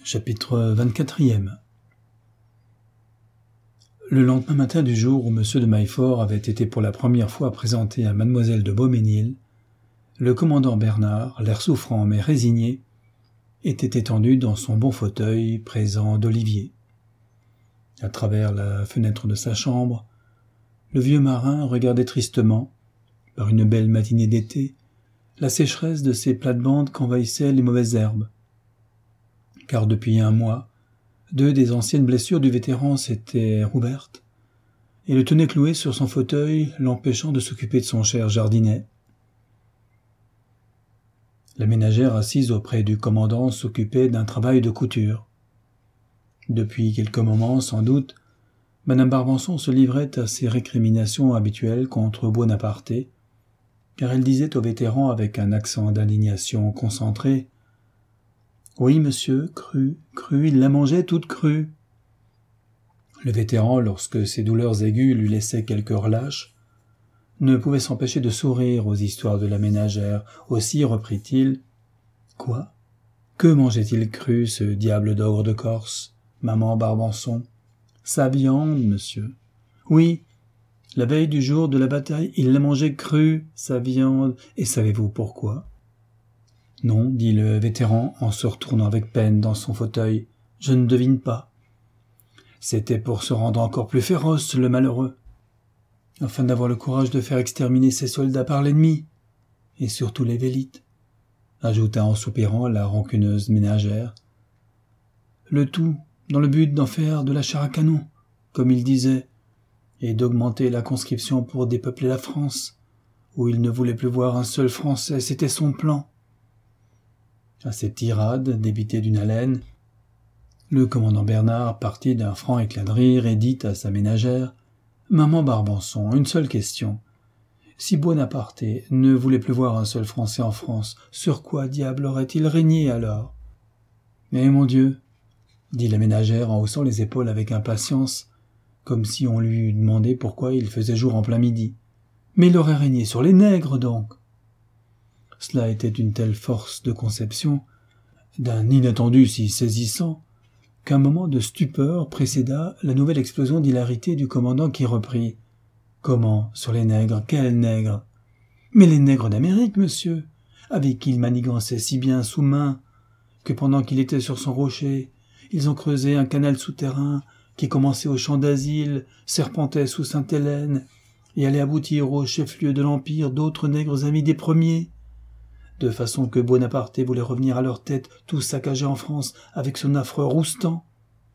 Chapitre 24e. Le lendemain matin du jour où M. de Maillefort avait été pour la première fois présenté à Mademoiselle de Beaumesnil, le commandant Bernard, l'air souffrant mais résigné, était étendu dans son bon fauteuil présent d'Olivier. À travers la fenêtre de sa chambre, le vieux marin regardait tristement, par une belle matinée d'été, la sécheresse de ces plates-bandes qu'envahissaient les mauvaises herbes. Car depuis un mois, 2 des anciennes blessures du vétéran s'étaient rouvertes, et le tenaient cloué sur son fauteuil, l'empêchant de s'occuper de son cher jardinet. La ménagère assise auprès du commandant s'occupait d'un travail de couture. Depuis quelques moments, sans doute, Madame Barbançon se livrait à ses récriminations habituelles contre Buonaparte, car elle disait au vétéran avec un accent d'indignation concentré: « Oui, monsieur, crue, il la mangeait toute crue. » Le vétéran, lorsque ses douleurs aiguës lui laissaient quelque relâche, ne pouvait s'empêcher de sourire aux histoires de la ménagère. Aussi reprit-il: « Quoi? Que mangeait-il cru, ce diable d'ogre de Corse, maman Barbançon? Sa viande, monsieur. Oui, la veille du jour de la bataille, il la mangeait crue, sa viande, et savez-vous pourquoi? » « Non, dit le vétéran en se retournant avec peine dans son fauteuil, je ne devine pas. C'était pour se rendre encore plus féroce, le malheureux, afin d'avoir le courage de faire exterminer ses soldats par l'ennemi, et surtout les Vélites, ajouta en soupirant la rancuneuse ménagère. Le tout dans le but d'en faire de la chair à canon, comme il disait, et d'augmenter la conscription pour dépeupler la France, où il ne voulait plus voir un seul Français, c'était son plan. À cette tirade, débitée d'une haleine, le commandant Bernard partit d'un franc éclat de rire et dit à sa ménagère: « Maman Barbançon, une seule question. Si Buonaparte ne voulait plus voir un seul Français en France, sur quoi diable aurait-il régné alors ?»« Mais mon Dieu, » dit la ménagère en haussant les épaules avec impatience, comme si on lui eût demandé pourquoi il faisait jour en plein midi. « Mais il aurait régné sur les nègres, donc !» Cela était d'une telle force de conception, d'un inattendu si saisissant, qu'un moment de stupeur précéda la nouvelle explosion d'hilarité du commandant qui reprit: « Comment, sur les nègres? Quels nègres? »« Mais les nègres d'Amérique, monsieur, avec qui il manigançait si bien sous main, que pendant qu'il était sur son rocher, ils ont creusé un canal souterrain qui commençait au champ d'asile, serpentait sous Sainte-Hélène, et allait aboutir au chef-lieu de l'Empire d'autres nègres amis des premiers, de façon que Buonaparte voulait revenir à leur tête tout saccagé en France avec son affreux Roustan. »«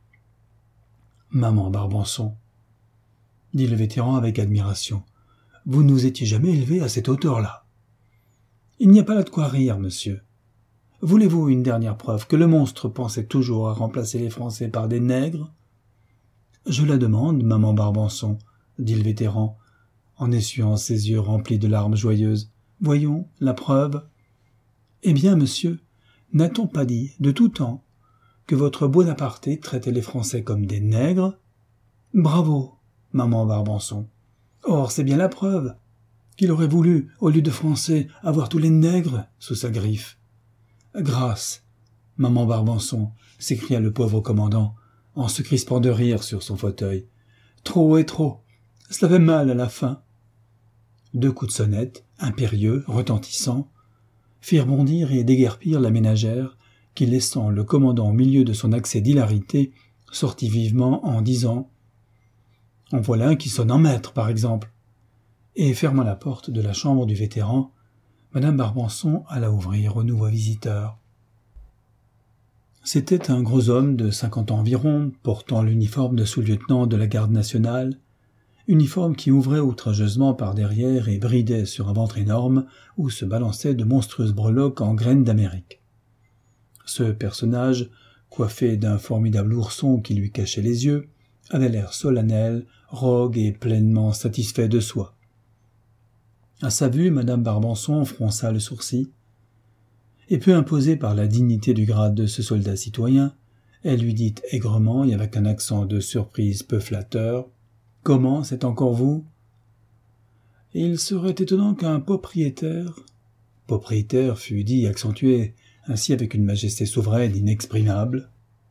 Maman Barbançon, dit le vétéran avec admiration, vous ne vous étiez jamais élevé à cette hauteur-là. Il n'y a pas là de quoi rire, monsieur. Voulez-vous une dernière preuve que le monstre pensait toujours à remplacer les Français par des nègres? »« Je la demande, maman Barbançon, dit le vétéran, en essuyant ses yeux remplis de larmes joyeuses. Voyons, la preuve. Eh bien, monsieur, n'a-t-on pas dit, de tout temps, que votre Buonaparte traitait les Français comme des nègres? Bravo, maman Barbançon. Or, c'est bien la preuve qu'il aurait voulu, au lieu de Français, avoir tous les nègres sous sa griffe. Grâce, maman Barbançon, s'écria le pauvre commandant, en se crispant de rire sur son fauteuil. Trop et trop, cela fait mal à la fin. 2 coups de sonnette, impérieux, retentissants, firent bondir et déguerpir la ménagère, qui, laissant le commandant au milieu de son accès d'hilarité, sortit vivement en disant « En voilà un qui sonne en maître, par exemple !» Et fermant la porte de la chambre du vétéran, Madame Barbançon alla ouvrir au nouveau visiteur. C'était un gros homme de 50 ans environ, portant l'uniforme de sous-lieutenant de la garde nationale, uniforme qui ouvrait outrageusement par derrière et bridait sur un ventre énorme où se balançaient de monstrueuses breloques en graines d'Amérique. Ce personnage, coiffé d'un formidable ourson qui lui cachait les yeux, avait l'air solennel, rogue et pleinement satisfait de soi. À sa vue, Madame Barbançon fronça le sourcil, et peu imposée par la dignité du grade de ce soldat citoyen, elle lui dit aigrement et avec un accent de surprise peu flatteur: « Comment, c'est encore vous ?» Il serait étonnant qu'un propriétaire fût dit accentué ainsi avec une majesté souveraine inexprimable,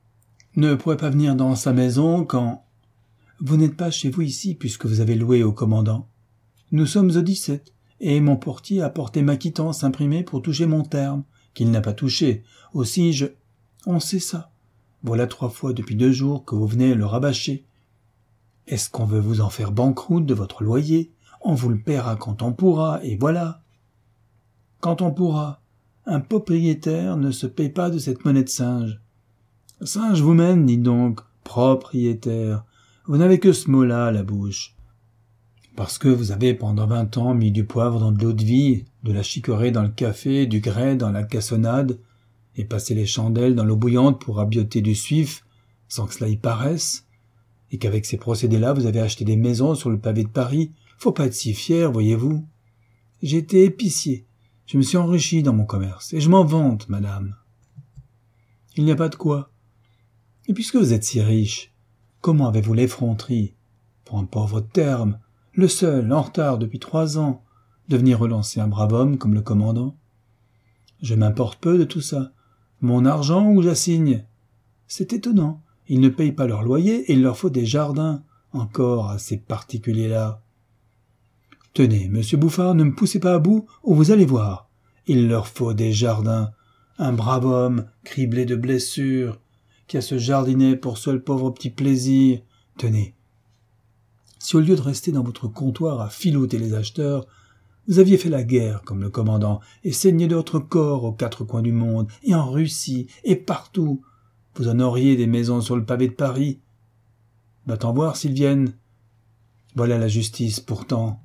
ne pourrait pas venir dans sa maison quand... Vous n'êtes pas chez vous ici puisque vous avez loué au commandant. Nous sommes au 17, et mon portier a porté ma quittance imprimée pour toucher mon terme, qu'il n'a pas touché. Aussi On sait ça. Voilà 3 fois depuis 2 jours que vous venez le rabâcher. Est-ce qu'on veut vous en faire banqueroute de votre loyer? On vous le paiera quand on pourra, et voilà. Quand on pourra. Un propriétaire ne se paye pas de cette monnaie de singe. Singe vous-même, dites donc, propriétaire. Vous n'avez que ce mot-là à la bouche. Parce que vous avez pendant 20 ans mis du poivre dans de l'eau de vie, de la chicorée dans le café, du grès dans la cassonade, et passé les chandelles dans l'eau bouillante pour rabioter du suif, sans que cela y paraisse, et qu'avec ces procédés-là, vous avez acheté des maisons sur le pavé de Paris. Faut pas être si fier, voyez-vous. J'ai été épicier. Je me suis enrichi dans mon commerce, et je m'en vante, madame. Il n'y a pas de quoi. Et puisque vous êtes si riche, comment avez-vous l'effronterie, pour un pauvre terme, le seul, en retard depuis 3 ans, de venir relancer un brave homme comme le commandant? Je m'importe peu de tout ça. Mon argent ou j'assigne? C'est étonnant. Ils ne payent pas leur loyer et il leur faut des jardins, encore à ces particuliers-là. Tenez, monsieur Bouffard, ne me poussez pas à bout, ou vous allez voir. Il leur faut des jardins. Un brave homme, criblé de blessures, qui a ce jardinet pour seul pauvre petit plaisir. Tenez, si au lieu de rester dans votre comptoir à filouter les acheteurs, vous aviez fait la guerre comme le commandant et saigné de votre corps aux 4 coins du monde, et en Russie, et partout, vous en auriez des maisons sur le pavé de Paris. Va-t'en voir s'ils viennent. Voilà la justice, pourtant.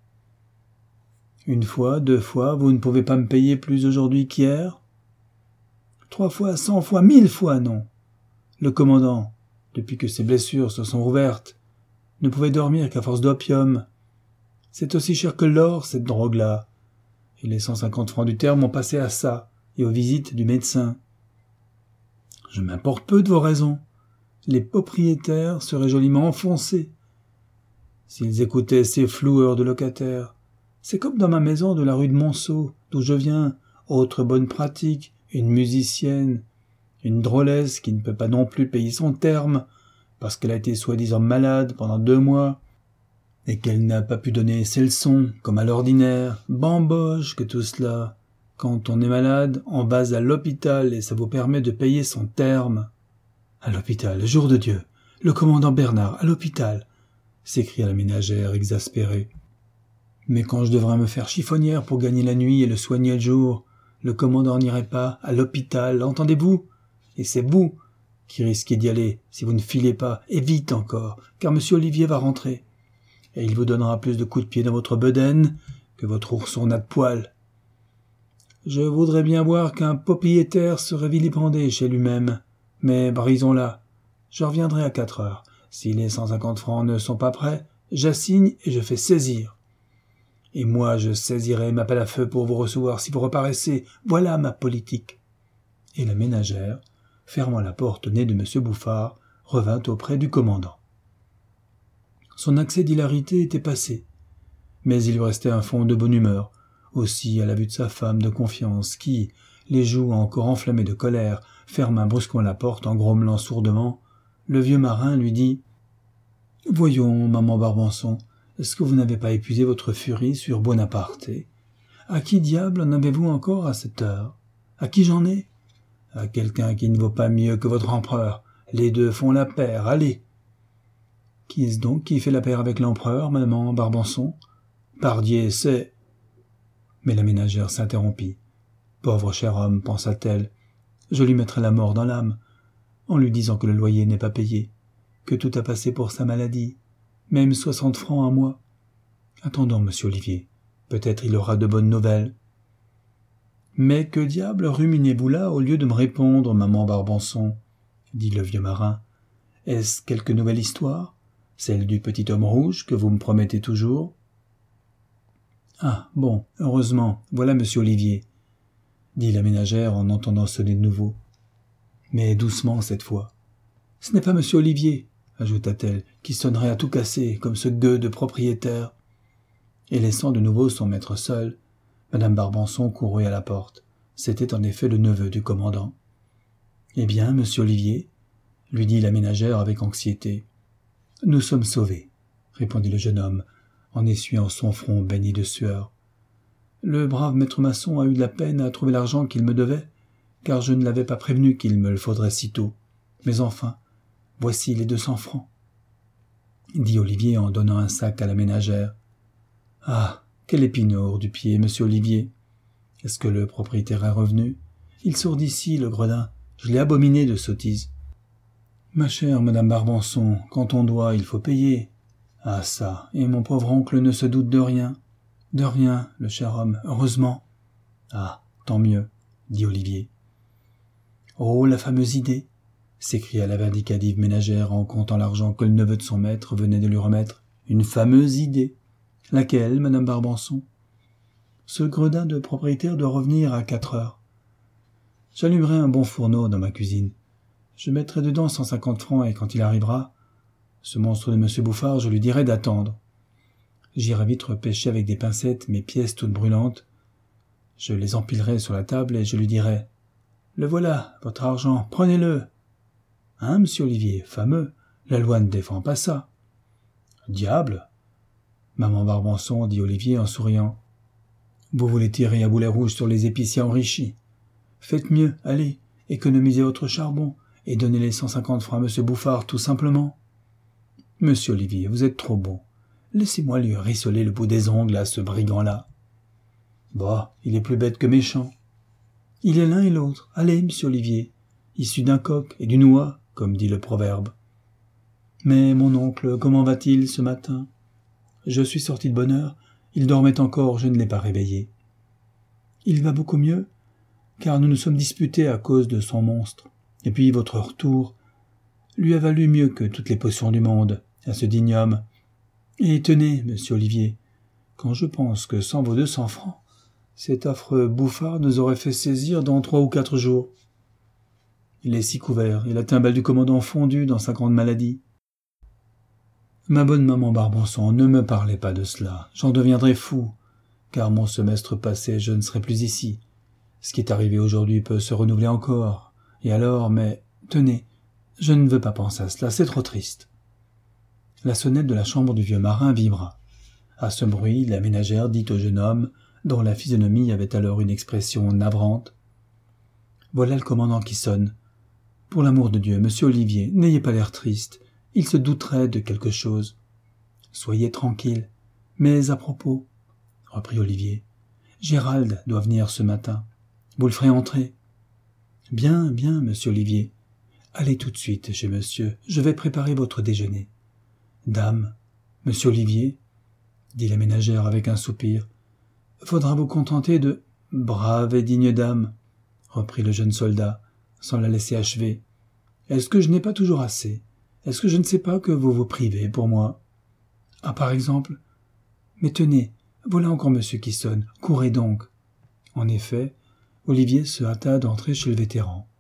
1 fois, 2 fois, vous ne pouvez pas me payer plus aujourd'hui qu'hier? 3 fois, 100 fois, 1000 fois, non. Le commandant, depuis que ses blessures se sont ouvertes, ne pouvait dormir qu'à force d'opium. C'est aussi cher que l'or, cette drogue-là. Et les 150 francs du terme ont passé à ça, et aux visites du médecin. Je m'importe peu de vos raisons. Les propriétaires seraient joliment enfoncés s'ils écoutaient ces floueurs de locataires. C'est comme dans ma maison de la rue de Monceau, d'où je viens, autre bonne pratique, une musicienne, une drôlesse qui ne peut pas non plus payer son terme, parce qu'elle a été soi-disant malade pendant 2 mois, et qu'elle n'a pas pu donner ses leçons, comme à l'ordinaire. Bamboche que tout cela. Quand on est malade, on va à l'hôpital et ça vous permet de payer son terme. À l'hôpital, jour de Dieu, le commandant Bernard, à l'hôpital, s'écria la ménagère exaspérée. Mais quand je devrais me faire chiffonnière pour gagner la nuit et le soigner le jour, le commandant n'irait pas à l'hôpital, entendez-vous? Et c'est vous qui risquez d'y aller si vous ne filez pas, et vite encore, car M. Olivier va rentrer. Et il vous donnera plus de coups de pied dans votre bedaine que votre ourson n'a de poils. Je voudrais bien voir qu'un propriétaire serait vilipendé chez lui-même, mais brisons-la. Je reviendrai à 4 heures. Si les 150 francs ne sont pas prêts, j'assigne et je fais saisir. Et moi, je saisirai ma pelle à feu pour vous recevoir si vous reparaissez. Voilà ma politique. Et la ménagère, fermant la porte au nez de M. Bouffard, revint auprès du commandant. Son accès d'hilarité était passé, mais il lui restait un fond de bonne humeur, aussi à la vue de sa femme de confiance qui, les joues encore enflammées de colère, ferma brusquement la porte en grommelant sourdement. Le vieux marin lui dit « Voyons, maman Barbançon, est-ce que vous n'avez pas épuisé votre furie sur Bonaparte? À qui diable en avez-vous encore à cette heure? À qui j'en ai? À quelqu'un qui ne vaut pas mieux que votre empereur. Les deux font la paire, allez !» « Qui est-ce donc qui fait la paire avec l'empereur, maman Barbançon? Pardieu, c'est... » Mais la ménagère s'interrompit. « Pauvre cher homme, pensa-t-elle, je lui mettrai la mort dans l'âme, en lui disant que le loyer n'est pas payé, que tout a passé pour sa maladie, même 60 francs un mois. Attendons, monsieur Olivier, peut-être il aura de bonnes nouvelles. »« Mais que diable ruminez-vous là au lieu de me répondre, maman Barbançon ?» dit le vieux marin. « Est-ce quelque nouvelle histoire? Celle du petit homme rouge que vous me promettez toujours? » « Ah, bon, heureusement, voilà monsieur Olivier, » dit la ménagère en entendant sonner de nouveau. Mais doucement cette fois. « Ce n'est pas monsieur Olivier, » ajouta-t-elle, « qui sonnerait à tout casser, comme ce gueux de propriétaire. » Et laissant de nouveau son maître seul, madame Barbançon courut à la porte. C'était en effet le neveu du commandant. « Eh bien, monsieur Olivier ?» lui dit la ménagère avec anxiété. « Nous sommes sauvés, répondit le jeune homme, en essuyant son front baigné de sueur. Le brave maître maçon a eu de la peine à trouver l'argent qu'il me devait, car je ne l'avais pas prévenu qu'il me le faudrait si tôt. Mais enfin, voici les 200 francs. » dit Olivier en donnant un sac à la ménagère. « Ah, quelle épinoure du pied, monsieur Olivier. Est-ce que le propriétaire est revenu? Il sort d'ici, le gredin. Je l'ai abominé de sottise. »« Ma chère madame Barbançon, quand on doit, il faut payer. » »« Ah ça, et mon pauvre oncle ne se doute de rien. »« De rien, le cher homme, heureusement. »« Ah, tant mieux, » dit Olivier. « Oh, la fameuse idée !» s'écria la vindicative ménagère en comptant l'argent que le neveu de son maître venait de lui remettre. « Une fameuse idée ! Laquelle, madame Barbançon ? » ?»« Ce gredin de propriétaire doit revenir à 4 heures. J'allumerai un bon fourneau dans ma cuisine. Je mettrai dedans 150 francs et quand il arrivera, ce monstre de monsieur Bouffard, je lui dirai d'attendre. J'irai vite repêcher avec des pincettes mes pièces toutes brûlantes. Je les empilerai sur la table et je lui dirai « Le voilà, votre argent, prenez-le !» « Hein, monsieur Olivier, fameux, la loi ne défend pas ça. »« Diable !» Maman Barbançon, dit Olivier en souriant. « Vous voulez tirer à boulet rouge sur les épiciers enrichis. Faites mieux, allez, économisez votre charbon et donnez les 150 francs à monsieur Bouffard tout simplement. »« Monsieur Olivier, vous êtes trop bon. Laissez-moi lui rissoler le bout des ongles à ce brigand-là. »« Bah, il est plus bête que méchant. »« Il est l'un et l'autre. Allez, monsieur Olivier, issu d'un coq et d'une oie, comme dit le proverbe. »« Mais mon oncle, comment va-t-il ce matin ? » ?»« Je suis sorti de bonne heure. Il dormait encore, je ne l'ai pas réveillé. »« Il va beaucoup mieux, car nous nous sommes disputés à cause de son monstre. Et puis votre retour lui a valu mieux que toutes les potions du monde, à ce digne homme. Et tenez, monsieur Olivier, quand je pense que sans vos 200 francs, cet affreux Bouffard nous aurait fait saisir dans 3 ou 4 jours. Il est si couvert, et la timbale du commandant fondue dans sa grande maladie. Ma bonne maman Barbançon, ne me parlez pas de cela, j'en deviendrai fou, car mon semestre passé, je ne serai plus ici. Ce qui est arrivé aujourd'hui peut se renouveler encore, et alors, mais, tenez, je ne veux pas penser à cela, c'est trop triste. La sonnette de la chambre du vieux marin vibra. À ce bruit, la ménagère dit au jeune homme, dont la physionomie avait alors une expression navrante. « Voilà le commandant qui sonne. Pour l'amour de Dieu, monsieur Olivier, n'ayez pas l'air triste. Il se douterait de quelque chose. Soyez tranquille. Mais à propos, reprit Olivier, Gérald doit venir ce matin. Vous le ferez entrer. Bien, bien, monsieur Olivier. Allez tout de suite chez monsieur. Je vais préparer votre déjeuner. Dame, monsieur Olivier, dit la ménagère avec un soupir, faudra vous contenter de... Brave et digne dame, reprit le jeune soldat, sans la laisser achever. Est-ce que je n'ai pas toujours assez? Est-ce que je ne sais pas que vous vous privez pour moi? Ah, par exemple? Mais tenez, voilà encore monsieur qui sonne, courez donc. En effet, Olivier se hâta d'entrer chez le vétéran.